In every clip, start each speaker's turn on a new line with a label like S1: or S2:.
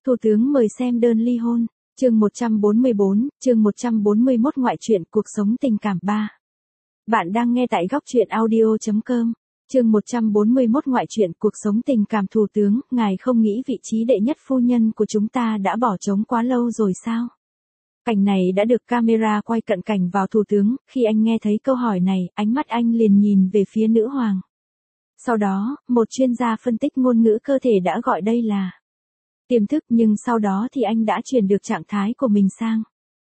S1: Thủ tướng mời xem đơn ly hôn. Chương 144, chương 141 ngoại truyện cuộc sống tình cảm 3. Bạn đang nghe tại góc truyện audio.com. Chương 141 ngoại truyện cuộc sống tình cảm. Thủ tướng, ngài không nghĩ vị trí đệ nhất phu nhân của chúng ta đã bỏ trống quá lâu rồi sao? Cảnh này đã được camera quay cận cảnh vào thủ tướng, khi anh nghe thấy câu hỏi này, ánh mắt anh liền nhìn về phía nữ hoàng. Sau đó, một chuyên gia phân tích ngôn ngữ cơ thể đã gọi đây là tiềm thức, nhưng sau đó thì anh đã chuyển được trạng thái của mình sang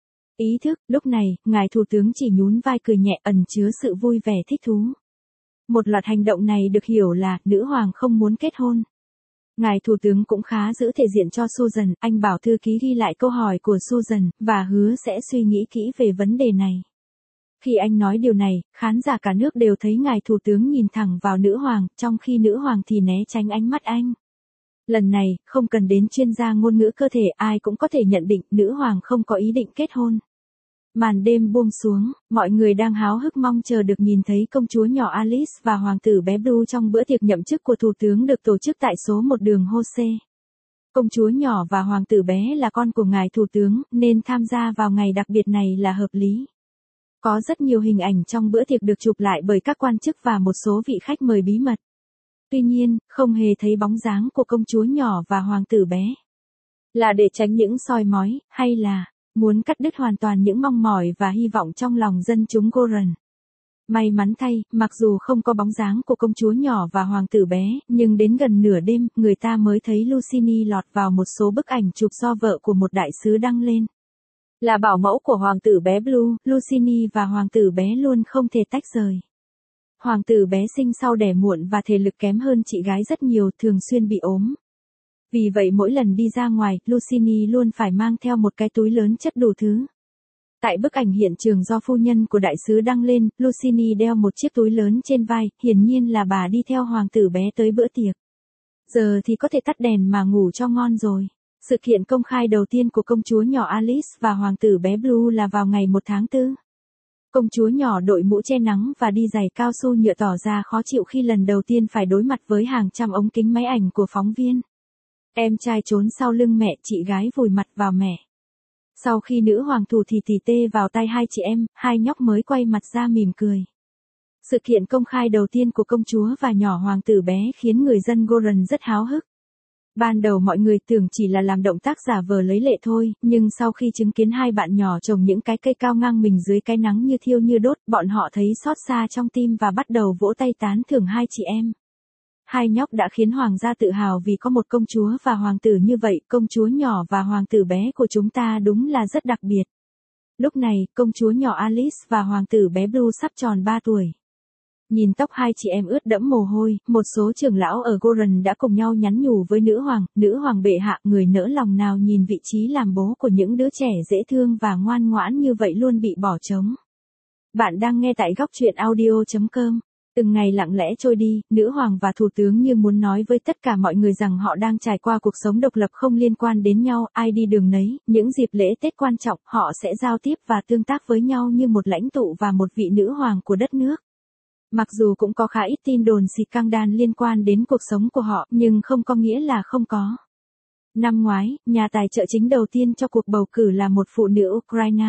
S1: ý thức. Lúc này, ngài thủ tướng chỉ nhún vai cười nhẹ, ẩn chứa sự vui vẻ thích thú. Một loạt hành động này được hiểu là nữ hoàng không muốn kết hôn. Ngài thủ tướng cũng khá giữ thể diện cho Susan, anh bảo thư ký ghi lại câu hỏi của Susan, và hứa sẽ suy nghĩ kỹ về vấn đề này. Khi anh nói điều này, khán giả cả nước đều thấy ngài thủ tướng nhìn thẳng vào nữ hoàng, trong khi nữ hoàng thì né tránh ánh mắt anh. Lần này, không cần đến chuyên gia ngôn ngữ cơ thể, ai cũng có thể nhận định nữ hoàng không có ý định kết hôn. Màn đêm buông xuống, mọi người đang háo hức mong chờ được nhìn thấy công chúa nhỏ Alice và hoàng tử bé Blue trong bữa tiệc nhậm chức của thủ tướng được tổ chức tại số 1 đường Jose. Công chúa nhỏ và hoàng tử bé là con của ngài thủ tướng, nên tham gia vào ngày đặc biệt này là hợp lý. Có rất nhiều hình ảnh trong bữa tiệc được chụp lại bởi các quan chức và một số vị khách mời bí mật. Tuy nhiên, không hề thấy bóng dáng của công chúa nhỏ và hoàng tử bé. Là để tránh những soi mói, hay là muốn cắt đứt hoàn toàn những mong mỏi và hy vọng trong lòng dân chúng Goran. May mắn thay, mặc dù không có bóng dáng của công chúa nhỏ và hoàng tử bé, nhưng đến gần nửa đêm, người ta mới thấy Lucini lọt vào một số bức ảnh chụp do vợ của một đại sứ đăng lên. Là bảo mẫu của hoàng tử bé Blue, Lucini và hoàng tử bé luôn không thể tách rời. Hoàng tử bé sinh sau đẻ muộn và thể lực kém hơn chị gái rất nhiều, thường xuyên bị ốm. Vì vậy mỗi lần đi ra ngoài, Lucini luôn phải mang theo một cái túi lớn chất đủ thứ. Tại bức ảnh hiện trường do phu nhân của đại sứ đăng lên, Lucini đeo một chiếc túi lớn trên vai, hiển nhiên là bà đi theo hoàng tử bé tới bữa tiệc. Giờ thì có thể tắt đèn mà ngủ cho ngon rồi. Sự kiện công khai đầu tiên của công chúa nhỏ Alice và hoàng tử bé Blue là vào ngày 1 tháng 4. Công chúa nhỏ đội mũ che nắng và đi giày cao su nhựa tỏ ra khó chịu khi lần đầu tiên phải đối mặt với hàng trăm ống kính máy ảnh của phóng viên. Em trai trốn sau lưng mẹ, chị gái vùi mặt vào mẹ. Sau khi nữ hoàng thủ thì tì tê vào tay hai chị em, hai nhóc mới quay mặt ra mỉm cười. Sự kiện công khai đầu tiên của công chúa và nhỏ hoàng tử bé khiến người dân Goran rất háo hức. Ban đầu mọi người tưởng chỉ là làm động tác giả vờ lấy lệ thôi, nhưng sau khi chứng kiến hai bạn nhỏ trồng những cái cây cao ngang mình dưới cái nắng như thiêu như đốt, bọn họ thấy xót xa trong tim và bắt đầu vỗ tay tán thưởng hai chị em. Hai nhóc đã khiến hoàng gia tự hào vì có một công chúa và hoàng tử như vậy, công chúa nhỏ và hoàng tử bé của chúng ta đúng là rất đặc biệt. Lúc này, công chúa nhỏ Alice và hoàng tử bé Blue sắp tròn 3 tuổi. Nhìn tóc hai chị em ướt đẫm mồ hôi, một số trưởng lão ở Goran đã cùng nhau nhắn nhủ với nữ hoàng bệ hạ, người nỡ lòng nào nhìn vị trí làm bố của những đứa trẻ dễ thương và ngoan ngoãn như vậy luôn bị bỏ trống. Bạn đang nghe tại góc truyện audio.com. Từng ngày lặng lẽ trôi đi, nữ hoàng và thủ tướng như muốn nói với tất cả mọi người rằng họ đang trải qua cuộc sống độc lập không liên quan đến nhau, ai đi đường nấy, những dịp lễ Tết quan trọng, họ sẽ giao tiếp và tương tác với nhau như một lãnh tụ và một vị nữ hoàng của đất nước. Mặc dù cũng có khá ít tin đồn xì căng đan liên quan đến cuộc sống của họ, nhưng không có nghĩa là không có. Năm ngoái, nhà tài trợ chính đầu tiên cho cuộc bầu cử là một phụ nữ Ukraine.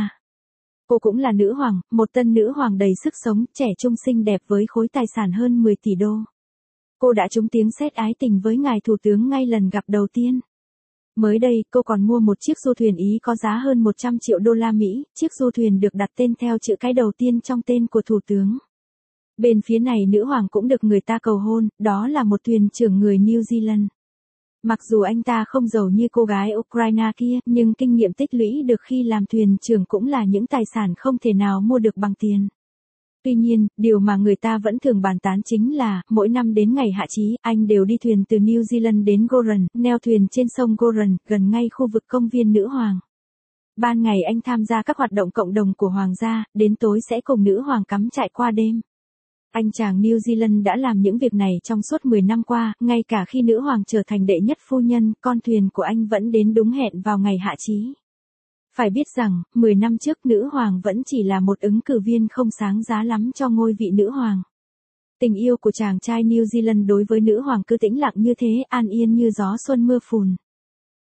S1: Cô cũng là nữ hoàng, một tân nữ hoàng đầy sức sống, trẻ trung xinh đẹp với khối tài sản hơn 10 tỷ đô. Cô đã trúng tiếng sét ái tình với ngài thủ tướng ngay lần gặp đầu tiên. Mới đây, cô còn mua một chiếc du thuyền Ý có giá hơn 100 triệu đô la Mỹ, chiếc du thuyền được đặt tên theo chữ cái đầu tiên trong tên của thủ tướng. Bên phía này nữ hoàng cũng được người ta cầu hôn, đó là một thuyền trưởng người New Zealand. Mặc dù anh ta không giàu như cô gái Ukraine kia, nhưng kinh nghiệm tích lũy được khi làm thuyền trưởng cũng là những tài sản không thể nào mua được bằng tiền. Tuy nhiên, điều mà người ta vẫn thường bàn tán chính là, mỗi năm đến ngày hạ chí, anh đều đi thuyền từ New Zealand đến Goran, neo thuyền trên sông Goran, gần ngay khu vực công viên nữ hoàng. Ban ngày anh tham gia các hoạt động cộng đồng của hoàng gia, đến tối sẽ cùng nữ hoàng cắm trại qua đêm. Anh chàng New Zealand đã làm những việc này trong suốt 10 năm qua, ngay cả khi nữ hoàng trở thành đệ nhất phu nhân, con thuyền của anh vẫn đến đúng hẹn vào ngày hạ chí. Phải biết rằng, 10 năm trước nữ hoàng vẫn chỉ là một ứng cử viên không sáng giá lắm cho ngôi vị nữ hoàng. Tình yêu của chàng trai New Zealand đối với nữ hoàng cứ tĩnh lặng như thế, an yên như gió xuân mưa phùn.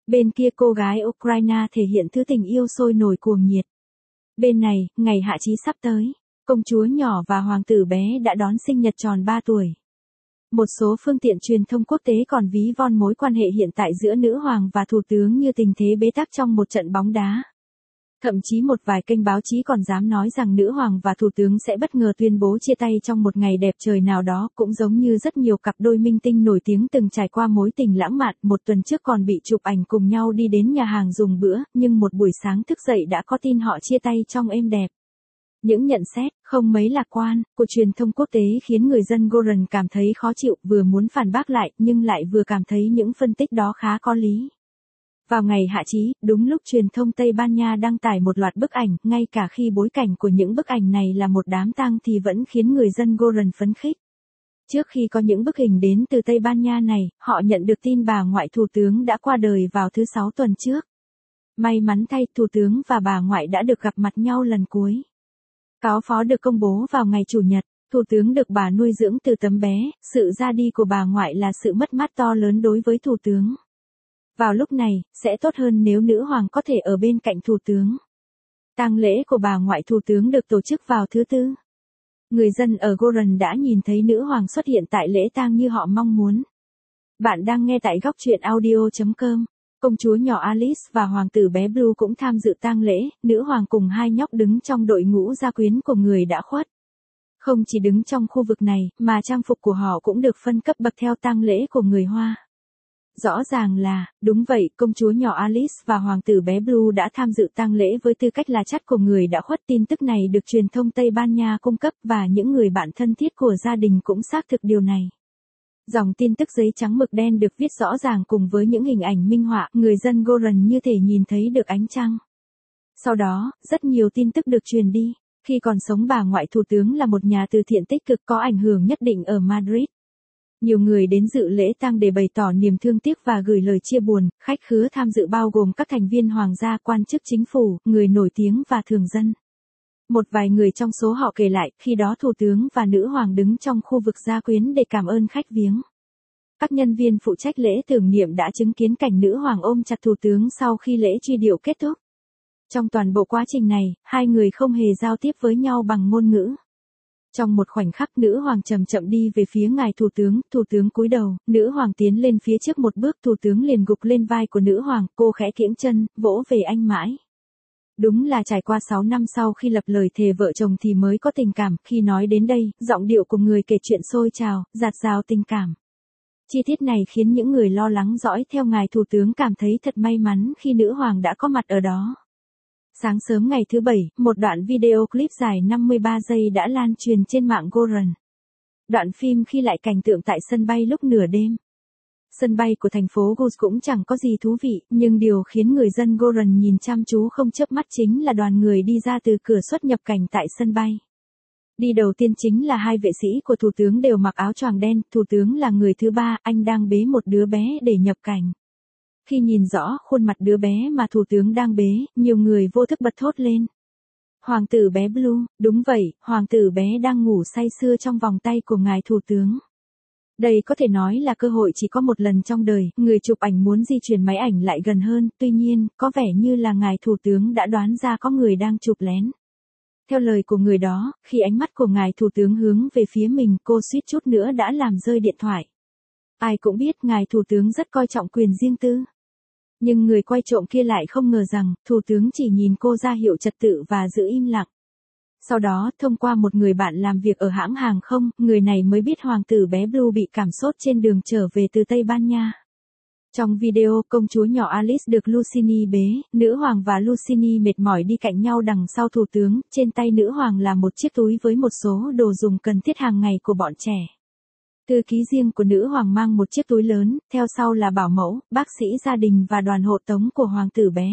S1: Bên kia cô gái Ukraine thể hiện thứ tình yêu sôi nổi cuồng nhiệt. Bên này, ngày hạ chí sắp tới. Công chúa nhỏ và hoàng tử bé đã đón sinh nhật tròn 3 tuổi. Một số phương tiện truyền thông quốc tế còn ví von mối quan hệ hiện tại giữa nữ hoàng và thủ tướng như tình thế bế tắc trong một trận bóng đá. Thậm chí một vài kênh báo chí còn dám nói rằng nữ hoàng và thủ tướng sẽ bất ngờ tuyên bố chia tay trong một ngày đẹp trời nào đó, cũng giống như rất nhiều cặp đôi minh tinh nổi tiếng từng trải qua mối tình lãng mạn, một tuần trước còn bị chụp ảnh cùng nhau đi đến nhà hàng dùng bữa, nhưng một buổi sáng thức dậy đã có tin họ chia tay trong êm đẹp. Những nhận xét không mấy lạc quan của truyền thông quốc tế khiến người dân Goran cảm thấy khó chịu, vừa muốn phản bác lại nhưng lại vừa cảm thấy những phân tích đó khá có lý. Vào ngày hạ chí, đúng lúc truyền thông Tây Ban Nha đăng tải một loạt bức ảnh, ngay cả khi bối cảnh của những bức ảnh này là một đám tang thì vẫn khiến người dân Goran phấn khích. Trước khi có những bức hình đến từ Tây Ban Nha này, họ nhận được tin bà ngoại thủ tướng đã qua đời vào thứ Sáu tuần trước. May mắn thay, thủ tướng và bà ngoại đã được gặp mặt nhau lần cuối. Cáo phó được công bố vào ngày Chủ nhật, thủ tướng được bà nuôi dưỡng từ tấm bé, sự ra đi của bà ngoại là sự mất mát to lớn đối với thủ tướng. Vào lúc này, sẽ tốt hơn nếu nữ hoàng có thể ở bên cạnh thủ tướng. Tang lễ của bà ngoại thủ tướng được tổ chức vào thứ Tư. Người dân ở Goran đã nhìn thấy nữ hoàng xuất hiện tại lễ tang như họ mong muốn. Bạn đang nghe tại góc truyện audio.com. Công chúa nhỏ Alice và hoàng tử bé Blue cũng tham dự tang lễ, nữ hoàng cùng hai nhóc đứng trong đội ngũ gia quyến của người đã khuất. Không chỉ đứng trong khu vực này, mà trang phục của họ cũng được phân cấp bậc theo tang lễ của người Hoa. Rõ ràng là, đúng vậy, công chúa nhỏ Alice và hoàng tử bé Blue đã tham dự tang lễ với tư cách là chắt của người đã khuất. Tin tức này được truyền thông Tây Ban Nha cung cấp và những người bạn thân thiết của gia đình cũng xác thực điều này. Dòng tin tức giấy trắng mực đen được viết rõ ràng cùng với những hình ảnh minh họa, người dân Goran như thể nhìn thấy được ánh trăng. Sau đó, rất nhiều tin tức được truyền đi. Khi còn sống, bà ngoại thủ tướng là một nhà từ thiện tích cực có ảnh hưởng nhất định ở Madrid. Nhiều người đến dự lễ tang để bày tỏ niềm thương tiếc và gửi lời chia buồn. Khách khứa tham dự bao gồm các thành viên hoàng gia, quan chức chính phủ, người nổi tiếng và thường dân. Một vài người trong số họ kể lại, khi đó thủ tướng và nữ hoàng đứng trong khu vực gia quyến để cảm ơn khách viếng. Các nhân viên phụ trách lễ tưởng niệm đã chứng kiến cảnh nữ hoàng ôm chặt thủ tướng sau khi lễ truy điệu kết thúc. Trong toàn bộ quá trình này, hai người không hề giao tiếp với nhau bằng ngôn ngữ. Trong một khoảnh khắc, nữ hoàng chậm chậm đi về phía ngài thủ tướng cúi đầu, nữ hoàng tiến lên phía trước một bước, thủ tướng liền gục lên vai của nữ hoàng, cô khẽ kiễng chân, vỗ về anh mãi. Đúng là trải qua 6 năm sau khi lập lời thề vợ chồng thì mới có tình cảm. Khi nói đến đây, giọng điệu của người kể chuyện sôi trào, dạt dào tình cảm. Chi tiết này khiến những người lo lắng dõi theo ngài thủ tướng cảm thấy thật may mắn khi nữ hoàng đã có mặt ở đó. Sáng sớm ngày thứ Bảy, một đoạn video clip dài 53 giây đã lan truyền trên mạng Goran. Đoạn phim ghi lại cảnh tượng tại sân bay lúc nửa đêm. Sân bay của thành phố Guz cũng chẳng có gì thú vị, nhưng điều khiến người dân Goran nhìn chăm chú không chớp mắt chính là đoàn người đi ra từ cửa xuất nhập cảnh tại sân bay. Đi đầu tiên chính là hai vệ sĩ của thủ tướng đều mặc áo choàng đen, thủ tướng là người thứ ba, anh đang bế một đứa bé để nhập cảnh. Khi nhìn rõ khuôn mặt đứa bé mà thủ tướng đang bế, nhiều người vô thức bật thốt lên. Hoàng tử bé Blue, đúng vậy, hoàng tử bé đang ngủ say sưa trong vòng tay của ngài thủ tướng. Đây có thể nói là cơ hội chỉ có một lần trong đời, người chụp ảnh muốn di chuyển máy ảnh lại gần hơn, tuy nhiên, có vẻ như là ngài thủ tướng đã đoán ra có người đang chụp lén. Theo lời của người đó, khi ánh mắt của ngài thủ tướng hướng về phía mình, cô suýt chút nữa đã làm rơi điện thoại. Ai cũng biết ngài thủ tướng rất coi trọng quyền riêng tư. Nhưng người quay trộm kia lại không ngờ rằng, thủ tướng chỉ nhìn cô ra hiệu trật tự và giữ im lặng. Sau đó, thông qua một người bạn làm việc ở hãng hàng không, người này mới biết hoàng tử bé Blue bị cảm sốt trên đường trở về từ Tây Ban Nha. Trong video, công chúa nhỏ Alice được Lucini bế, nữ hoàng và Lucini mệt mỏi đi cạnh nhau đằng sau thủ tướng, trên tay nữ hoàng là một chiếc túi với một số đồ dùng cần thiết hàng ngày của bọn trẻ. Thư ký riêng của nữ hoàng mang một chiếc túi lớn, theo sau là bảo mẫu, bác sĩ gia đình và đoàn hộ tống của hoàng tử bé.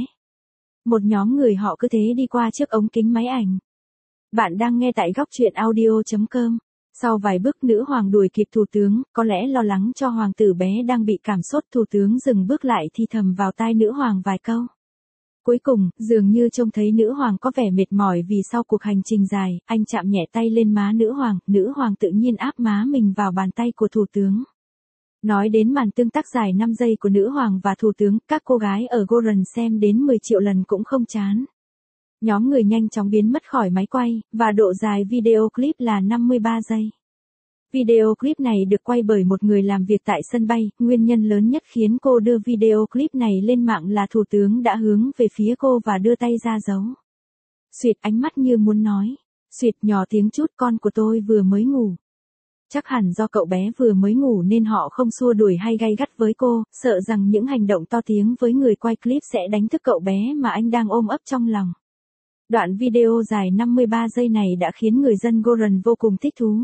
S1: Một nhóm người họ cứ thế đi qua trước ống kính máy ảnh. Bạn đang nghe tại góc truyện audio.com. Sau vài bước nữ hoàng đuổi kịp thủ tướng, có lẽ lo lắng cho hoàng tử bé đang bị cảm sốt, thủ tướng dừng bước lại thì thầm vào tai nữ hoàng vài câu. Cuối cùng, dường như trông thấy nữ hoàng có vẻ mệt mỏi vì sau cuộc hành trình dài, anh chạm nhẹ tay lên má nữ hoàng tự nhiên áp má mình vào bàn tay của thủ tướng. Nói đến màn tương tác dài 5 giây của nữ hoàng và thủ tướng, các cô gái ở Goran xem đến 10 triệu lần cũng không chán. Nhóm người nhanh chóng biến mất khỏi máy quay, và độ dài video clip là 53 giây. Video clip này được quay bởi một người làm việc tại sân bay, nguyên nhân lớn nhất khiến cô đưa video clip này lên mạng là thủ tướng đã hướng về phía cô và đưa tay ra dấu. Xuyệt ánh mắt như muốn nói. Xuyệt nhỏ tiếng chút, con của tôi vừa mới ngủ. Chắc hẳn do cậu bé vừa mới ngủ nên họ không xua đuổi hay gay gắt với cô, sợ rằng những hành động to tiếng với người quay clip sẽ đánh thức cậu bé mà anh đang ôm ấp trong lòng. Đoạn video dài 53 giây này đã khiến người dân Goran vô cùng thích thú.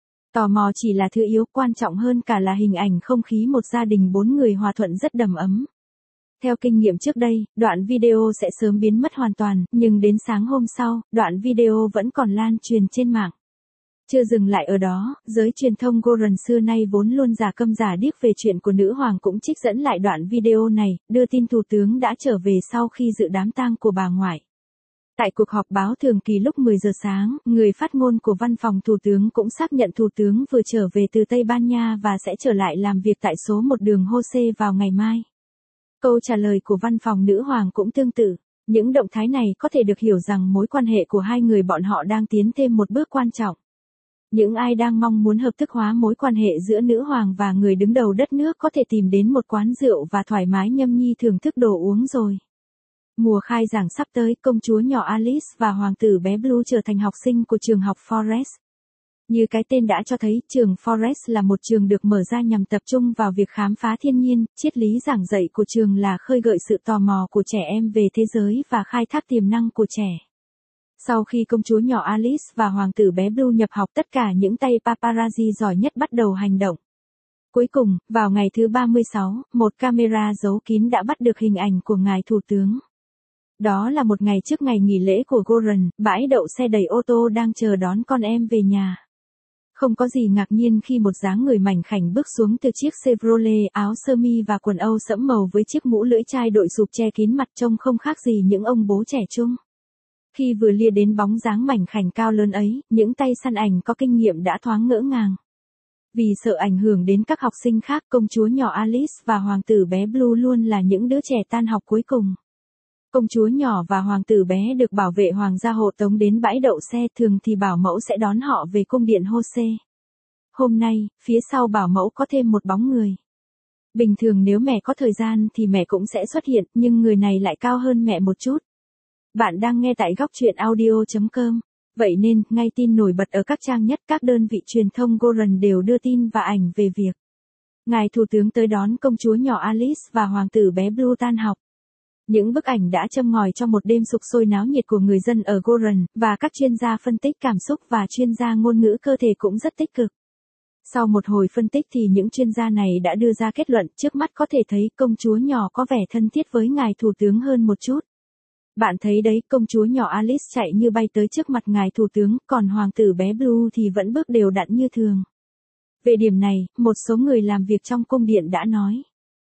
S1: Tò mò chỉ là thứ yếu, quan trọng hơn cả là hình ảnh không khí một gia đình 4 người hòa thuận rất đầm ấm. Theo kinh nghiệm trước đây, đoạn video sẽ sớm biến mất hoàn toàn, nhưng đến sáng hôm sau, đoạn video vẫn còn lan truyền trên mạng. Chưa dừng lại ở đó, giới truyền thông Goran xưa nay vốn luôn giả câm giả điếc về chuyện của nữ hoàng cũng trích dẫn lại đoạn video này, đưa tin thủ tướng đã trở về sau khi dự đám tang của bà ngoại. Tại cuộc họp báo thường kỳ lúc 10 giờ sáng, người phát ngôn của văn phòng thủ tướng cũng xác nhận thủ tướng vừa trở về từ Tây Ban Nha và sẽ trở lại làm việc tại số 1 đường Jose vào ngày mai. Câu trả lời của văn phòng nữ hoàng cũng tương tự. Những động thái này có thể được hiểu rằng mối quan hệ của hai người bọn họ đang tiến thêm một bước quan trọng. Những ai đang mong muốn hợp thức hóa mối quan hệ giữa nữ hoàng và người đứng đầu đất nước có thể tìm đến một quán rượu và thoải mái nhâm nhi thưởng thức đồ uống rồi. Mùa khai giảng sắp tới, công chúa nhỏ Alice và hoàng tử bé Blue trở thành học sinh của trường học Forest. Như cái tên đã cho thấy, trường Forest là một trường được mở ra nhằm tập trung vào việc khám phá thiên nhiên, triết lý giảng dạy của trường là khơi gợi sự tò mò của trẻ em về thế giới và khai thác tiềm năng của trẻ. Sau khi công chúa nhỏ Alice và hoàng tử bé Blue nhập học, tất cả những tay paparazzi giỏi nhất bắt đầu hành động. Cuối cùng, vào ngày thứ 36, một camera giấu kín đã bắt được hình ảnh của ngài thủ tướng. Đó là một ngày trước ngày nghỉ lễ của Goran, bãi đậu xe đầy ô tô đang chờ đón con em về nhà. Không có gì ngạc nhiên khi một dáng người mảnh khảnh bước xuống từ chiếc Chevrolet, áo sơ mi và quần âu sẫm màu với chiếc mũ lưỡi chai đội sụp che kín mặt, trông không khác gì những ông bố trẻ trung. Khi vừa lia đến bóng dáng mảnh khảnh cao lớn ấy, những tay săn ảnh có kinh nghiệm đã thoáng ngỡ ngàng. Vì sợ ảnh hưởng đến các học sinh khác, công chúa nhỏ Alice và hoàng tử bé Blue luôn là những đứa trẻ tan học cuối cùng. Công chúa nhỏ và hoàng tử bé được bảo vệ hoàng gia hộ tống đến bãi đậu xe, thường thì bảo mẫu sẽ đón họ về cung điện Jose. Hôm nay, phía sau bảo mẫu có thêm một bóng người. Bình thường nếu mẹ có thời gian thì mẹ cũng sẽ xuất hiện, nhưng người này lại cao hơn mẹ một chút. Bạn đang nghe tại góc truyện audio.com. Vậy nên, ngay tin nổi bật ở các trang nhất các đơn vị truyền thông Goran đều đưa tin và ảnh về việc ngài thủ tướng tới đón công chúa nhỏ Alice và hoàng tử bé Blue tan học. Những bức ảnh đã châm ngòi cho một đêm sục sôi náo nhiệt của người dân ở Goran, và các chuyên gia phân tích cảm xúc và chuyên gia ngôn ngữ cơ thể cũng rất tích cực. Sau một hồi phân tích thì những chuyên gia này đã đưa ra kết luận, trước mắt có thể thấy công chúa nhỏ có vẻ thân thiết với ngài thủ tướng hơn một chút. Bạn thấy đấy, công chúa nhỏ Alice chạy như bay tới trước mặt ngài thủ tướng, còn hoàng tử bé Blue thì vẫn bước đều đặn như thường. Về điểm này, một số người làm việc trong cung điện đã nói.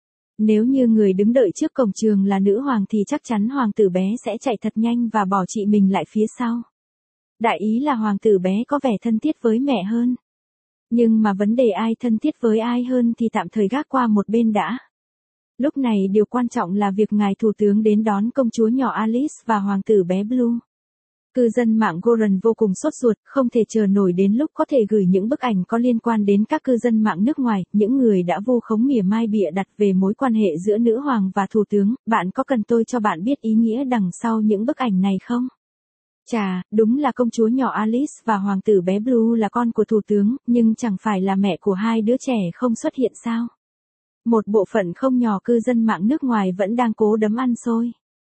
S1: Nếu như người đứng đợi trước cổng trường là nữ hoàng thì chắc chắn hoàng tử bé sẽ chạy thật nhanh và bỏ chị mình lại phía sau. Đại ý là hoàng tử bé có vẻ thân thiết với mẹ hơn. Nhưng mà vấn đề ai thân thiết với ai hơn thì tạm thời gác qua một bên đã. Lúc này điều quan trọng là việc ngài thủ tướng đến đón công chúa nhỏ Alice và hoàng tử bé Blue. Cư dân mạng Goran vô cùng sốt ruột, không thể chờ nổi đến lúc có thể gửi những bức ảnh có liên quan đến các cư dân mạng nước ngoài, những người đã vu khống mỉa mai bịa đặt về mối quan hệ giữa nữ hoàng và thủ tướng. Bạn có cần tôi cho bạn biết ý nghĩa đằng sau những bức ảnh này không? Chà, đúng là công chúa nhỏ Alice và hoàng tử bé Blue là con của thủ tướng, nhưng chẳng phải là mẹ của hai đứa trẻ không xuất hiện sao? Một bộ phận không nhỏ cư dân mạng nước ngoài vẫn đang cố đấm ăn xôi.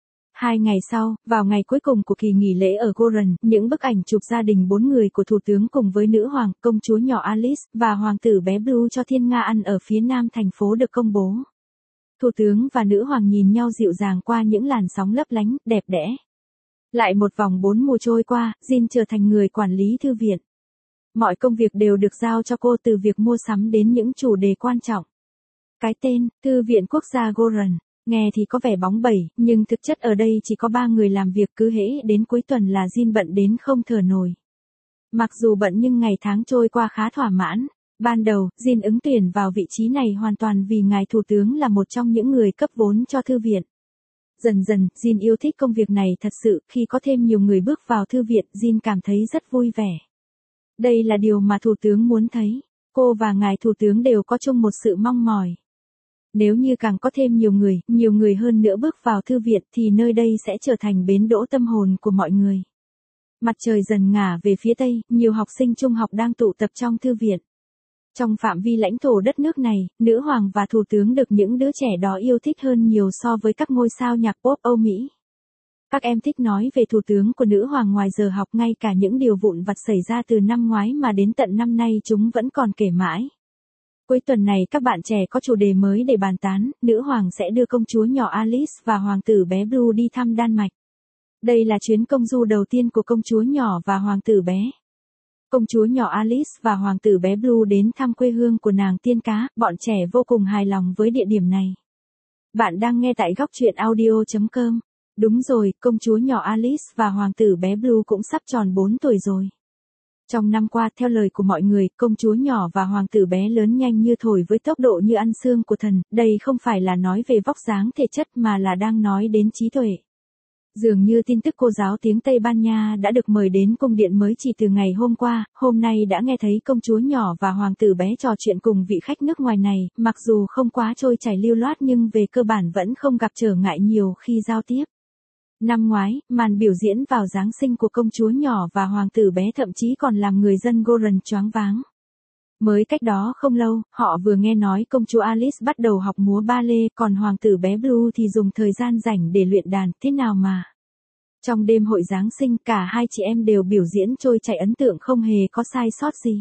S1: 2 ngày sau, vào ngày cuối cùng của kỳ nghỉ lễ ở Goran, những bức ảnh chụp gia đình 4 người của thủ tướng cùng với nữ hoàng, công chúa nhỏ Alice và hoàng tử bé Blue cho thiên nga ăn ở phía nam thành phố được công bố. Thủ tướng và nữ hoàng nhìn nhau dịu dàng qua những làn sóng lấp lánh, đẹp đẽ. Lại một vòng 4 mùa trôi qua, Jin trở thành người quản lý thư viện. Mọi công việc đều được giao cho cô, từ việc mua sắm đến những chủ đề quan trọng. Cái tên, Thư viện Quốc gia Goran, nghe thì có vẻ bóng bẩy, nhưng thực chất ở đây chỉ có 3 người làm việc, cứ hễ đến cuối tuần là Jin bận đến không thở nổi. Mặc dù bận nhưng ngày tháng trôi qua khá thỏa mãn. Ban đầu, Jin ứng tuyển vào vị trí này hoàn toàn vì ngài thủ tướng là một trong những người cấp vốn cho thư viện. Dần dần, Jin yêu thích công việc này thật sự, khi có thêm nhiều người bước vào thư viện, Jin cảm thấy rất vui vẻ. Đây là điều mà thủ tướng muốn thấy. Cô và ngài thủ tướng đều có chung một sự mong mỏi. Nếu như càng có thêm nhiều người hơn nữa bước vào thư viện thì nơi đây sẽ trở thành bến đỗ tâm hồn của mọi người. Mặt trời dần ngả về phía tây, nhiều học sinh trung học đang tụ tập trong thư viện. Trong phạm vi lãnh thổ đất nước này, nữ hoàng và thủ tướng được những đứa trẻ đó yêu thích hơn nhiều so với các ngôi sao nhạc pop Âu Mỹ. Các em thích nói về thủ tướng của nữ hoàng ngoài giờ học, ngay cả những điều vụn vặt xảy ra từ năm ngoái mà đến tận năm nay chúng vẫn còn kể mãi. Cuối tuần này các bạn trẻ có chủ đề mới để bàn tán, nữ hoàng sẽ đưa công chúa nhỏ Alice và hoàng tử bé Blue đi thăm Đan Mạch. Đây là chuyến công du đầu tiên của công chúa nhỏ và hoàng tử bé. Công chúa nhỏ Alice và hoàng tử bé Blue đến thăm quê hương của nàng tiên cá, bọn trẻ vô cùng hài lòng với địa điểm này. Bạn đang nghe tại góc truyện audio.com. Đúng rồi, công chúa nhỏ Alice và hoàng tử bé Blue cũng sắp tròn 4 tuổi rồi. Trong năm qua, theo lời của mọi người, công chúa nhỏ và hoàng tử bé lớn nhanh như thổi với tốc độ như ăn xương của thần. Đây không phải là nói về vóc dáng thể chất mà là đang nói đến trí tuệ. Dường như tin tức cô giáo tiếng Tây Ban Nha đã được mời đến cung điện mới chỉ từ ngày hôm qua, hôm nay đã nghe thấy công chúa nhỏ và hoàng tử bé trò chuyện cùng vị khách nước ngoài này, mặc dù không quá trôi chảy lưu loát nhưng về cơ bản vẫn không gặp trở ngại nhiều khi giao tiếp. Năm ngoái, màn biểu diễn vào Giáng sinh của công chúa nhỏ và hoàng tử bé thậm chí còn làm người dân Goron choáng váng. Mới cách đó không lâu, họ vừa nghe nói công chúa Alice bắt đầu học múa ballet, còn hoàng tử bé Blue thì dùng thời gian rảnh để luyện đàn, thế nào mà. Trong đêm hội Giáng sinh, cả hai chị em đều biểu diễn trôi chảy ấn tượng không hề có sai sót gì.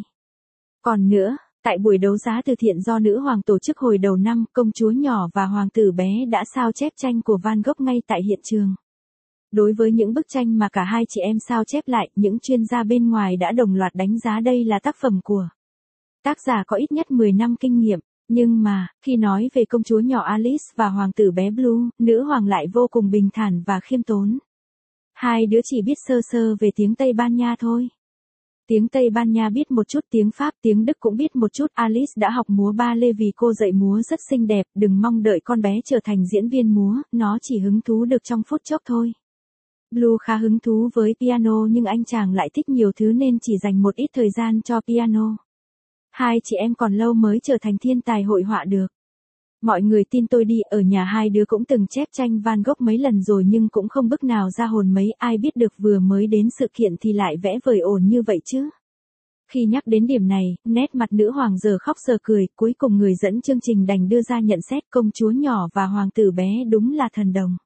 S1: Còn nữa, tại buổi đấu giá từ thiện do nữ hoàng tổ chức hồi đầu năm, công chúa nhỏ và hoàng tử bé đã sao chép tranh của Van Gogh ngay tại hiện trường. Đối với những bức tranh mà cả hai chị em sao chép lại, những chuyên gia bên ngoài đã đồng loạt đánh giá đây là tác phẩm của tác giả có ít nhất 10 năm kinh nghiệm. Nhưng mà, khi nói về công chúa nhỏ Alice và hoàng tử bé Blue, nữ hoàng lại vô cùng bình thản và khiêm tốn. Hai đứa chỉ biết sơ sơ về tiếng Tây Ban Nha thôi. Tiếng Tây Ban Nha biết một chút, tiếng Pháp, tiếng Đức cũng biết một chút. Alice đã học múa ballet vì cô dạy múa rất xinh đẹp, đừng mong đợi con bé trở thành diễn viên múa, nó chỉ hứng thú được trong phút chốc thôi. Blue khá hứng thú với piano nhưng anh chàng lại thích nhiều thứ nên chỉ dành một ít thời gian cho piano. Hai chị em còn lâu mới trở thành thiên tài hội họa được. Mọi người tin tôi đi, ở nhà hai đứa cũng từng chép tranh Van Gogh mấy lần rồi nhưng cũng không bức nào ra hồn mấy, ai biết được vừa mới đến sự kiện thì lại vẽ vời ổn như vậy chứ. Khi nhắc đến điểm này, nét mặt nữ hoàng giờ khóc giờ cười, cuối cùng người dẫn chương trình đành đưa ra nhận xét công chúa nhỏ và hoàng tử bé đúng là thần đồng.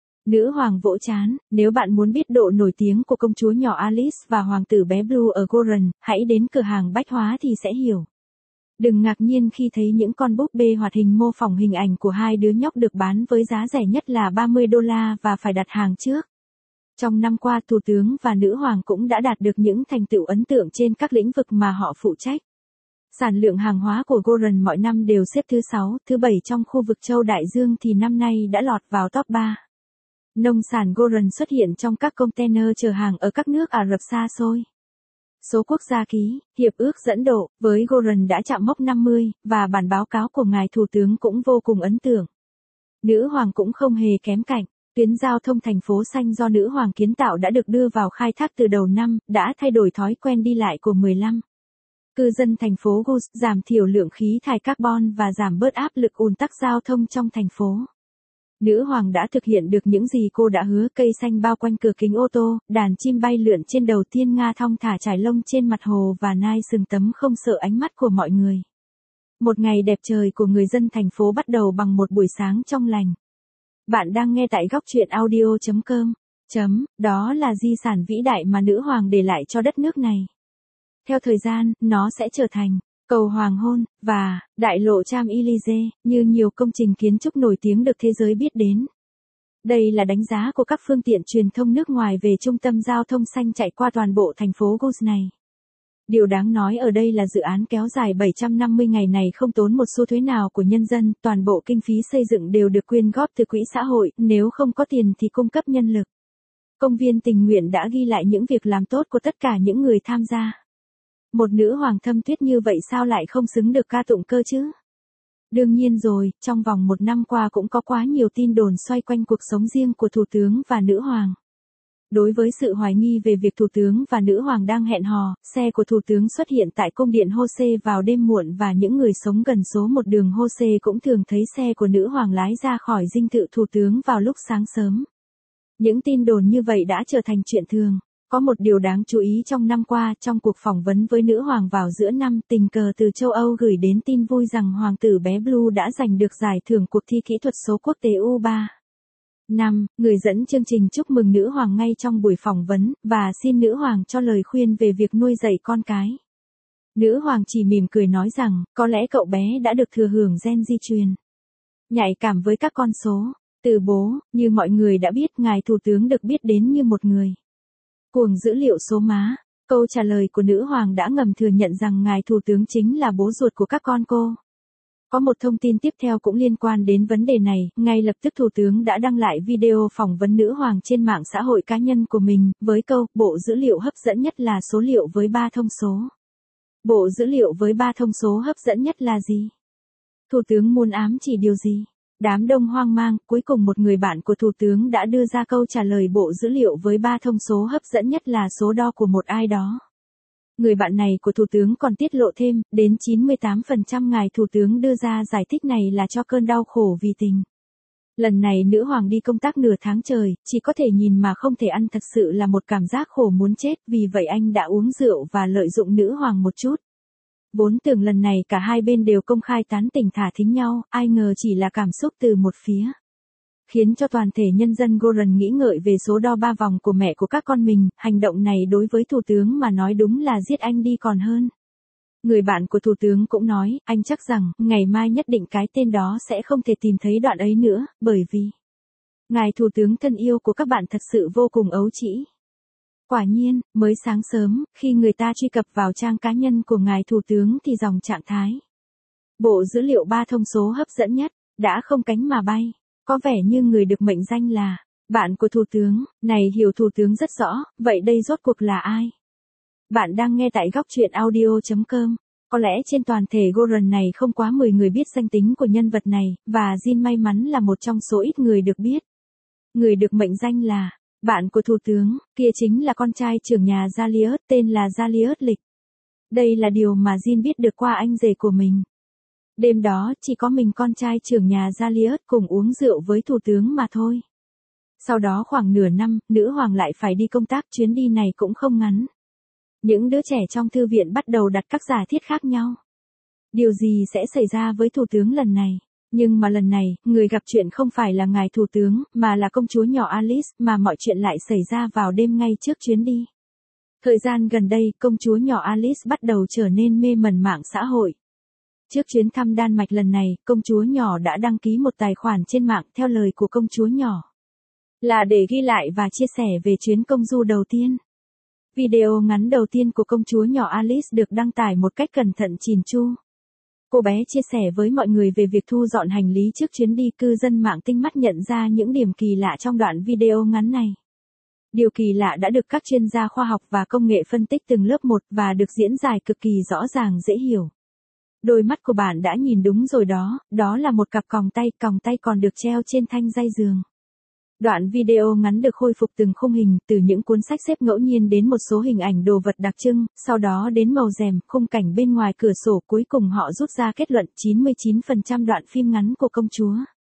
S1: Nữ hoàng vỗ trán, nếu bạn muốn biết độ nổi tiếng của công chúa nhỏ Alice và hoàng tử bé Blue ở Goron, hãy đến cửa hàng bách hóa thì sẽ hiểu. Đừng ngạc nhiên khi thấy những con búp bê hoạt hình mô phỏng hình ảnh của hai đứa nhóc được bán với giá rẻ nhất là $30 và phải đặt hàng trước. Trong năm qua, thủ tướng và nữ hoàng cũng đã đạt được những thành tựu ấn tượng trên các lĩnh vực mà họ phụ trách. Sản lượng hàng hóa của Goron mọi năm đều xếp thứ 6, thứ 7 trong khu vực châu Đại Dương thì năm nay đã lọt vào top 3. Nông sản Goron xuất hiện trong các container chở hàng ở các nước Ả Rập xa xôi. Số quốc gia ký, hiệp ước dẫn độ, với Goron đã chạm mốc 50, và bản báo cáo của ngài thủ tướng cũng vô cùng ấn tượng. Nữ hoàng cũng không hề kém cạnh, tuyến giao thông thành phố xanh do nữ hoàng kiến tạo đã được đưa vào khai thác từ đầu năm, đã thay đổi thói quen đi lại của 15 cư dân thành phố Gus, giảm thiểu lượng khí thải carbon và giảm bớt áp lực ùn tắc giao thông trong thành phố. Nữ hoàng đã thực hiện được những gì cô đã hứa, cây xanh bao quanh cửa kính ô tô, đàn chim bay lượn trên đầu thiên nga thong thả trải lông trên mặt hồ và nai sừng tấm không sợ ánh mắt của mọi người. Một ngày đẹp trời của người dân thành phố bắt đầu bằng một buổi sáng trong lành. Bạn đang nghe tại góc truyện audio.com. Đó là di sản vĩ đại mà nữ hoàng để lại cho đất nước này. Theo thời gian, nó sẽ trở thành cầu hoàng hôn, và đại lộ Champs-Élysées, như nhiều công trình kiến trúc nổi tiếng được thế giới biết đến. Đây là đánh giá của các phương tiện truyền thông nước ngoài về trung tâm giao thông xanh chạy qua toàn bộ thành phố Gus này. Điều đáng nói ở đây là dự án kéo dài 750 ngày này không tốn một xu thuế nào của nhân dân, toàn bộ kinh phí xây dựng đều được quyên góp từ quỹ xã hội, nếu không có tiền thì cung cấp nhân lực. Công viên tình nguyện đã ghi lại những việc làm tốt của tất cả những người tham gia. Một nữ hoàng thâm tuyết như vậy sao lại không xứng được ca tụng cơ chứ? Đương nhiên rồi, trong vòng một năm qua cũng có quá nhiều tin đồn xoay quanh cuộc sống riêng của thủ tướng và nữ hoàng. Đối với sự hoài nghi về việc thủ tướng và nữ hoàng đang hẹn hò, xe của thủ tướng xuất hiện tại cung điện Hose vào đêm muộn và những người sống gần số một đường Hose cũng thường thấy xe của nữ hoàng lái ra khỏi dinh thự thủ tướng vào lúc sáng sớm. Những tin đồn như vậy đã trở thành chuyện thường. Có một điều đáng chú ý trong năm qua, trong cuộc phỏng vấn với nữ hoàng vào giữa năm, tình cờ từ châu Âu gửi đến tin vui rằng hoàng tử bé Blue đã giành được giải thưởng cuộc thi kỹ thuật số quốc tế U3. Người dẫn chương trình chúc mừng nữ hoàng ngay trong buổi phỏng vấn, và xin nữ hoàng cho lời khuyên về việc nuôi dạy con cái. Nữ hoàng chỉ mỉm cười nói rằng, có lẽ cậu bé đã được thừa hưởng gen di truyền. Nhạy cảm với các con số, từ bố, như mọi người đã biết, ngài thủ tướng được biết đến như một người cuồng dữ liệu số má. Câu trả lời của nữ hoàng đã ngầm thừa nhận rằng ngài thủ tướng chính là bố ruột của các con cô. Có một thông tin tiếp theo cũng liên quan đến vấn đề này, ngay lập tức thủ tướng đã đăng lại video phỏng vấn nữ hoàng trên mạng xã hội cá nhân của mình, với câu, bộ dữ liệu hấp dẫn nhất là số liệu với 3 thông số. Bộ dữ liệu với 3 thông số hấp dẫn nhất là gì? Thủ tướng muốn ám chỉ điều gì? Đám đông hoang mang, cuối cùng một người bạn của thủ tướng đã đưa ra câu trả lời bộ dữ liệu với 3 thông số hấp dẫn nhất là số đo của một ai đó. Người bạn này của thủ tướng còn tiết lộ thêm, đến 98% ngài thủ tướng đưa ra giải thích này là cho cơn đau khổ vì tình. Lần này nữ hoàng đi công tác nửa tháng trời, chỉ có thể nhìn mà không thể ăn, thật sự là một cảm giác khổ muốn chết, vì vậy anh đã uống rượu và lợi dụng nữ hoàng một chút. Vốn tưởng lần này cả hai bên đều công khai tán tỉnh thả thính nhau, ai ngờ chỉ là cảm xúc từ một phía. Khiến cho toàn thể nhân dân Goran nghĩ ngợi về số đo 3 vòng của mẹ của các con mình, hành động này đối với thủ tướng mà nói đúng là giết anh đi còn hơn. Người bạn của thủ tướng cũng nói, anh chắc rằng, ngày mai nhất định cái tên đó sẽ không thể tìm thấy đoạn ấy nữa, bởi vì ngài thủ tướng thân yêu của các bạn thật sự vô cùng ấu trĩ. Quả nhiên, mới sáng sớm, khi người ta truy cập vào trang cá nhân của ngài thủ tướng thì dòng trạng thái bộ dữ liệu 3 thông số hấp dẫn nhất, đã không cánh mà bay. Có vẻ như người được mệnh danh là bạn của thủ tướng, này hiểu thủ tướng rất rõ, vậy đây rốt cuộc là ai? Bạn đang nghe tại góc truyện audio.com. Có lẽ trên toàn thể Goran này không quá 10 người biết danh tính của nhân vật này, và Jin may mắn là một trong số ít người được biết. Người được mệnh danh là bạn của thủ tướng, kia chính là con trai trưởng nhà Jalius, tên là Jalius Lịch. Đây là điều mà Jin biết được qua anh rể của mình. Đêm đó, chỉ có mình con trai trưởng nhà Jalius cùng uống rượu với thủ tướng mà thôi. Sau đó khoảng nửa năm, nữ hoàng lại phải đi công tác, chuyến đi này cũng không ngắn. Những đứa trẻ trong thư viện bắt đầu đặt các giả thiết khác nhau. Điều gì sẽ xảy ra với thủ tướng lần này? Nhưng mà lần này, người gặp chuyện không phải là ngài thủ tướng, mà là công chúa nhỏ Alice, mà mọi chuyện lại xảy ra vào đêm ngay trước chuyến đi. Thời gian gần đây, công chúa nhỏ Alice bắt đầu trở nên mê mẩn mạng xã hội. Trước chuyến thăm Đan Mạch lần này, công chúa nhỏ đã đăng ký một tài khoản trên mạng, theo lời của công chúa nhỏ, là để ghi lại và chia sẻ về chuyến công du đầu tiên. Video ngắn đầu tiên của công chúa nhỏ Alice được đăng tải một cách cẩn thận chỉn chu. Cô bé chia sẻ với mọi người về việc thu dọn hành lý trước chuyến đi. Cư dân mạng tinh mắt nhận ra những điểm kỳ lạ trong đoạn video ngắn này. Điều kỳ lạ đã được các chuyên gia khoa học và công nghệ phân tích từng lớp một và được diễn giải cực kỳ rõ ràng dễ hiểu. Đôi mắt của bạn đã nhìn đúng rồi đó, đó là một cặp còng tay còn được treo trên thanh dây giường. Đoạn video ngắn được khôi phục từng khung hình, từ những cuốn sách xếp ngẫu nhiên đến một số hình ảnh đồ vật đặc trưng, sau đó đến màu rèm, khung cảnh bên ngoài cửa sổ. Cuối cùng họ rút ra kết luận 99% đoạn phim ngắn của công chúa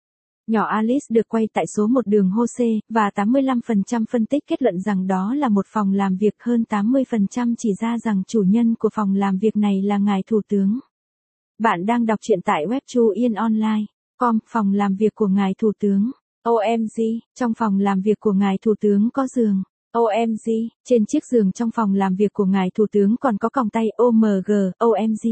S1: nhỏ Alice được quay tại số 1 đường Hose, và 85% phân tích kết luận rằng đó là một phòng làm việc, hơn 80% chỉ ra rằng chủ nhân của phòng làm việc này là ngài thủ tướng. Bạn đang đọc truyện tại web chuyenonline.com, phòng làm việc của ngài thủ tướng. OMG, trong phòng làm việc của ngài thủ tướng có giường. OMG, trên chiếc giường trong phòng làm việc của ngài thủ tướng còn có còng tay. OMG.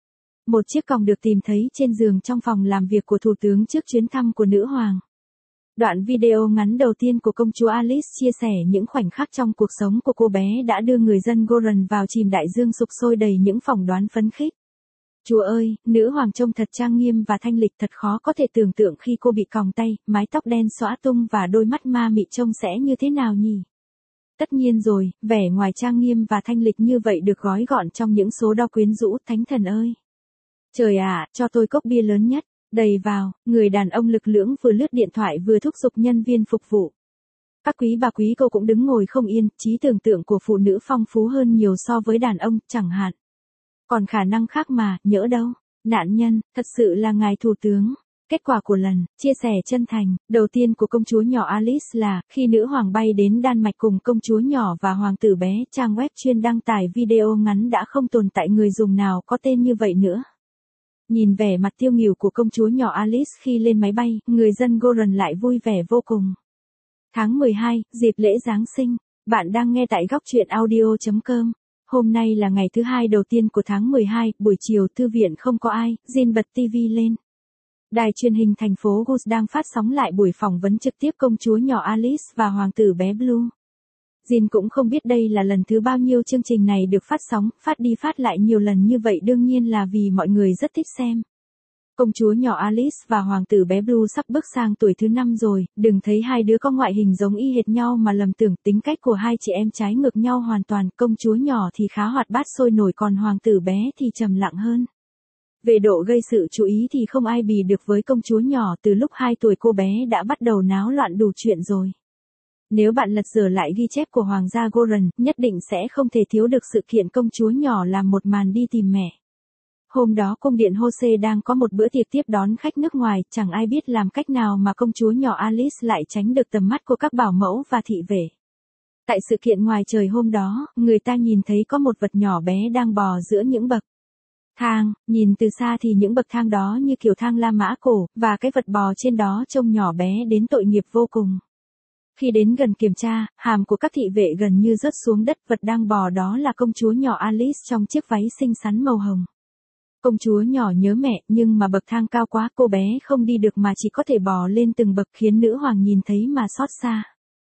S1: Một chiếc còng được tìm thấy trên giường trong phòng làm việc của thủ tướng trước chuyến thăm của nữ hoàng. Đoạn video ngắn đầu tiên của công chúa Alice chia sẻ những khoảnh khắc trong cuộc sống của cô bé đã đưa người dân Goran vào chìm đại dương sục sôi đầy những phỏng đoán phấn khích. Chúa ơi, nữ hoàng trông thật trang nghiêm và thanh lịch, thật khó có thể tưởng tượng khi cô bị còng tay, mái tóc đen xõa tung và đôi mắt ma mị trông sẽ như thế nào nhỉ? Tất nhiên rồi, vẻ ngoài trang nghiêm và thanh lịch như vậy được gói gọn trong những số đo quyến rũ. Thánh thần ơi! Trời ạ, cho tôi cốc bia lớn nhất, đầy vào. Người đàn ông lực lưỡng vừa lướt điện thoại vừa thúc giục nhân viên phục vụ. Các quý bà quý cô cũng đứng ngồi không yên, trí tưởng tượng của phụ nữ phong phú hơn nhiều so với đàn ông, chẳng hạn. Còn khả năng khác mà, nhỡ đâu. Nạn nhân, thật sự là ngài thủ tướng. Kết quả của lần chia sẻ chân thành đầu tiên của công chúa nhỏ Alice là khi nữ hoàng bay đến Đan Mạch cùng công chúa nhỏ và hoàng tử bé. Trang web chuyên đăng tải video ngắn đã không tồn tại người dùng nào có tên như vậy nữa. Nhìn vẻ mặt tiêu nghỉu của công chúa nhỏ Alice khi lên máy bay, người dân Goran lại vui vẻ vô cùng. Tháng 12, dịp lễ Giáng sinh. Bạn đang nghe tại góc truyện audio.com. Hôm nay là ngày thứ hai đầu tiên của tháng 12, buổi chiều thư viện không có ai, Jin bật TV lên. Đài truyền hình thành phố Gus đang phát sóng lại buổi phỏng vấn trực tiếp công chúa nhỏ Alice và hoàng tử bé Blue. Jin cũng không biết đây là lần thứ bao nhiêu chương trình này được phát sóng, phát đi phát lại nhiều lần như vậy đương nhiên là vì mọi người rất thích xem. Công chúa nhỏ Alice và hoàng tử bé Blue sắp bước sang tuổi thứ 5 rồi, đừng thấy hai đứa có ngoại hình giống y hệt nhau mà lầm tưởng tính cách của hai chị em trái ngược nhau hoàn toàn, công chúa nhỏ thì khá hoạt bát sôi nổi còn hoàng tử bé thì trầm lặng hơn. Về độ gây sự chú ý thì không ai bì được với công chúa nhỏ, từ lúc 2 tuổi cô bé đã bắt đầu náo loạn đủ chuyện rồi. Nếu bạn lật dở lại ghi chép của hoàng gia Goran, nhất định sẽ không thể thiếu được sự kiện công chúa nhỏ làm một màn đi tìm mẹ. Hôm đó cung điện Jose đang có một bữa tiệc tiếp đón khách nước ngoài, chẳng ai biết làm cách nào mà công chúa nhỏ Alice lại tránh được tầm mắt của các bảo mẫu và thị vệ. Tại sự kiện ngoài trời hôm đó, người ta nhìn thấy có một vật nhỏ bé đang bò giữa những bậc thang, nhìn từ xa thì những bậc thang đó như kiểu thang La Mã cổ, và cái vật bò trên đó trông nhỏ bé đến tội nghiệp vô cùng. Khi đến gần kiểm tra, hàm của các thị vệ gần như rớt xuống đất, vật đang bò đó là công chúa nhỏ Alice trong chiếc váy xinh xắn màu hồng. Công chúa nhỏ nhớ mẹ, nhưng mà bậc thang cao quá, cô bé không đi được mà chỉ có thể bò lên từng bậc khiến nữ hoàng nhìn thấy mà xót xa.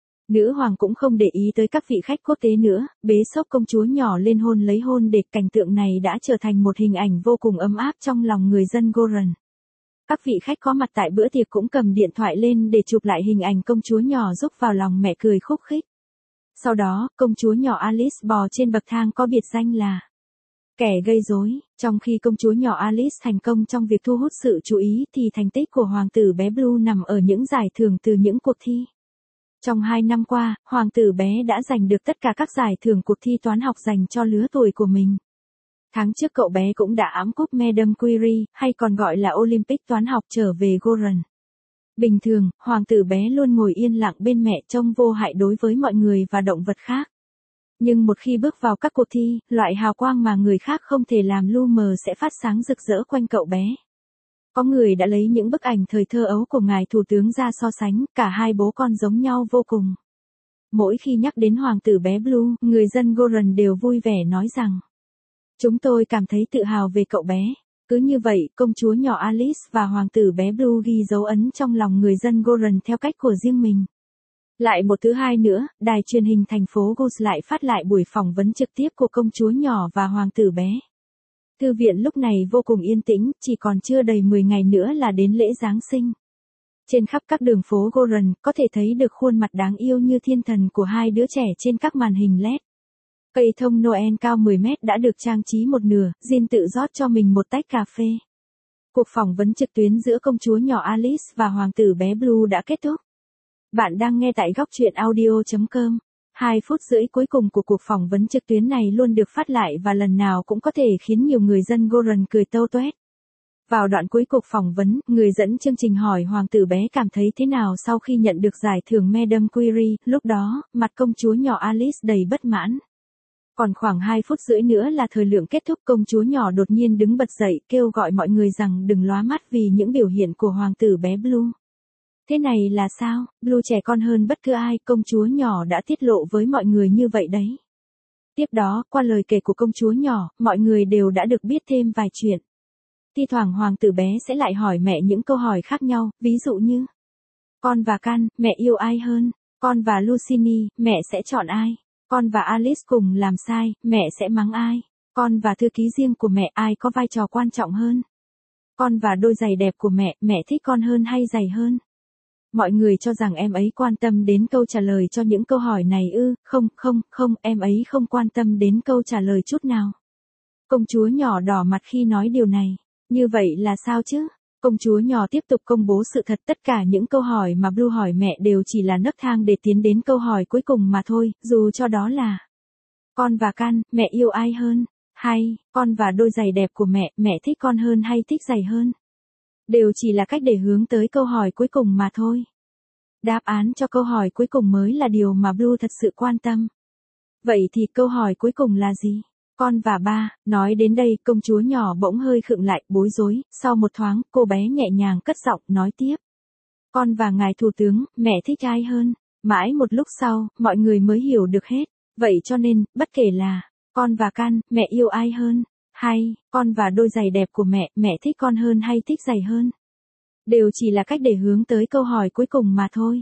S1: Nữ hoàng cũng không để ý tới các vị khách quốc tế nữa, bế xốc công chúa nhỏ lên hôn lấy hôn để cảnh tượng này đã trở thành một hình ảnh vô cùng ấm áp trong lòng người dân Goran. Các vị khách có mặt tại bữa tiệc cũng cầm điện thoại lên để chụp lại hình ảnh công chúa nhỏ rúc vào lòng mẹ cười khúc khích. Sau đó, công chúa nhỏ Alice bò trên bậc thang có biệt danh là kẻ gây rối. Trong khi công chúa nhỏ Alice thành công trong việc thu hút sự chú ý thì thành tích của hoàng tử bé Blue nằm ở những giải thưởng từ những cuộc thi. Trong 2 năm qua, hoàng tử bé đã giành được tất cả các giải thưởng cuộc thi toán học dành cho lứa tuổi của mình. Tháng trước cậu bé cũng đã ẵm cúp Madame Curie, hay còn gọi là Olympic toán học trở về Goran. Bình thường, hoàng tử bé luôn ngồi yên lặng bên mẹ trông vô hại đối với mọi người và động vật khác. Nhưng một khi bước vào các cuộc thi, loại hào quang mà người khác không thể làm lu mờ sẽ phát sáng rực rỡ quanh cậu bé. Có người đã lấy những bức ảnh thời thơ ấu của ngài thủ tướng ra so sánh, cả hai bố con giống nhau vô cùng. Mỗi khi nhắc đến hoàng tử bé Blue, người dân Goran đều vui vẻ nói rằng chúng tôi cảm thấy tự hào về cậu bé. Cứ như vậy, công chúa nhỏ Alice và hoàng tử bé Blue ghi dấu ấn trong lòng người dân Goran theo cách của riêng mình. Lại một thứ hai nữa, đài truyền hình thành phố Gus lại phát lại buổi phỏng vấn trực tiếp của công chúa nhỏ và hoàng tử bé. Thư viện lúc này vô cùng yên tĩnh, chỉ còn chưa đầy 10 ngày nữa là đến lễ Giáng sinh. Trên khắp các đường phố Goran, có thể thấy được khuôn mặt đáng yêu như thiên thần của hai đứa trẻ trên các màn hình LED. Cây thông Noel cao 10 mét đã được trang trí một nửa, Jin tự rót cho mình một tách cà phê. Cuộc phỏng vấn trực tuyến giữa công chúa nhỏ Alice và hoàng tử bé Blue đã kết thúc. Bạn đang nghe tại góc truyện audio.com. 2 phút rưỡi cuối cùng của cuộc phỏng vấn trực tuyến này luôn được phát lại và lần nào cũng có thể khiến nhiều người dân Goran cười tâu tuét. Vào đoạn cuối cuộc phỏng vấn, người dẫn chương trình hỏi hoàng tử bé cảm thấy thế nào sau khi nhận được giải thưởng Madame Curie, lúc đó, mặt công chúa nhỏ Alice đầy bất mãn. Còn khoảng 2 phút rưỡi nữa là thời lượng kết thúc, công chúa nhỏ đột nhiên đứng bật dậy kêu gọi mọi người rằng đừng lóa mắt vì những biểu hiện của hoàng tử bé Blue. Thế này là sao? Blue trẻ con hơn bất cứ ai, công chúa nhỏ đã tiết lộ với mọi người như vậy đấy. Tiếp đó, qua lời kể của công chúa nhỏ, mọi người đều đã được biết thêm vài chuyện. Thi thoảng hoàng tử bé sẽ lại hỏi mẹ những câu hỏi khác nhau, ví dụ như: con và Can, mẹ yêu ai hơn? Con và Lucini, mẹ sẽ chọn ai? Con và Alice cùng làm sai, mẹ sẽ mắng ai? Con và thư ký riêng của mẹ, ai có vai trò quan trọng hơn? Con và đôi giày đẹp của mẹ, mẹ thích con hơn hay giày hơn? Mọi người cho rằng em ấy quan tâm đến câu trả lời cho những câu hỏi này ư? Không, em ấy không quan tâm đến câu trả lời chút nào. Công chúa nhỏ đỏ mặt khi nói điều này. Như vậy là sao chứ? Công chúa nhỏ tiếp tục công bố sự thật, tất cả những câu hỏi mà Blue hỏi mẹ đều chỉ là nấc thang để tiến đến câu hỏi cuối cùng mà thôi, dù cho đó là con và Can, mẹ yêu ai hơn? Hay, con và đôi giày đẹp của mẹ thích con hơn hay thích giày hơn? Đều chỉ là cách để hướng tới câu hỏi cuối cùng mà thôi. Đáp án cho câu hỏi cuối cùng mới là điều mà Blue thật sự quan tâm. Vậy thì câu hỏi cuối cùng là gì? Con và ba, nói đến đây, công chúa nhỏ bỗng hơi khựng lại, bối rối, sau một thoáng, cô bé nhẹ nhàng cất giọng, nói tiếp. Con và ngài thủ tướng, mẹ thích ai hơn? Mãi một lúc sau, mọi người mới hiểu được hết. Vậy cho nên, bất kể là, con và Can, mẹ yêu ai hơn? Hay, con và đôi giày đẹp của mẹ thích con hơn hay thích giày hơn? Đều chỉ là cách để hướng tới câu hỏi cuối cùng mà thôi.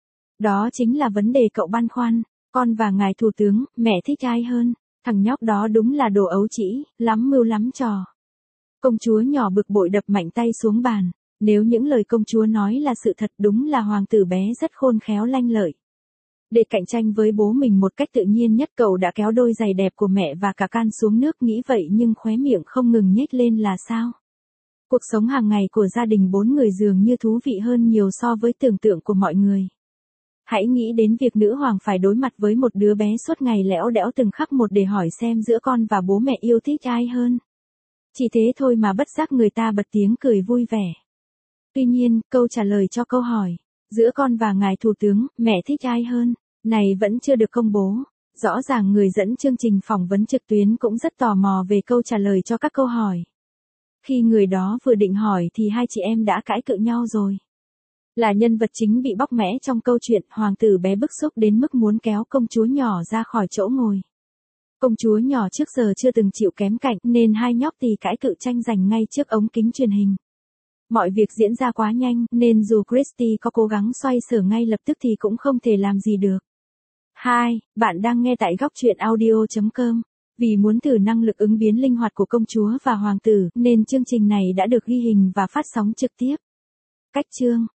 S1: Đó chính là vấn đề cậu băn khoăn. Con và ngài thủ tướng, mẹ thích ai hơn? Thằng nhóc đó đúng là đồ ấu trĩ, lắm mưu lắm trò. Công chúa nhỏ bực bội đập mạnh tay xuống bàn. Nếu những lời công chúa nói là sự thật, đúng là hoàng tử bé rất khôn khéo lanh lợi. Để cạnh tranh với bố mình một cách tự nhiên nhất, cậu đã kéo đôi giày đẹp của mẹ và cả Can xuống nước, nghĩ vậy nhưng khóe miệng không ngừng nhếch lên là sao? Cuộc sống hàng ngày của gia đình 4 người dường như thú vị hơn nhiều so với tưởng tượng của mọi người. Hãy nghĩ đến việc nữ hoàng phải đối mặt với một đứa bé suốt ngày lẽo đẽo từng khắc một để hỏi xem giữa con và bố mẹ yêu thích ai hơn. Chỉ thế thôi mà bất giác người ta bật tiếng cười vui vẻ. Tuy nhiên, câu trả lời cho câu hỏi, giữa con và ngài thủ tướng, mẹ thích ai hơn, này vẫn chưa được công bố. Rõ ràng người dẫn chương trình phỏng vấn trực tuyến cũng rất tò mò về câu trả lời cho các câu hỏi. Khi người đó vừa định hỏi thì hai chị em đã cãi cự nhau rồi. Là nhân vật chính bị bóc mẽ trong câu chuyện, hoàng tử bé bức xúc đến mức muốn kéo công chúa nhỏ ra khỏi chỗ ngồi. Công chúa nhỏ trước giờ chưa từng chịu kém cạnh nên hai nhóc tì cãi cự tranh giành ngay trước ống kính truyền hình. Mọi việc diễn ra quá nhanh nên dù Christy có cố gắng xoay sở ngay lập tức thì cũng không thể làm gì được. 2. Bạn đang nghe tại góc truyện audio.com. Vì muốn thử năng lực ứng biến linh hoạt của công chúa và hoàng tử nên chương trình này đã được ghi hình và phát sóng trực tiếp. Cách chương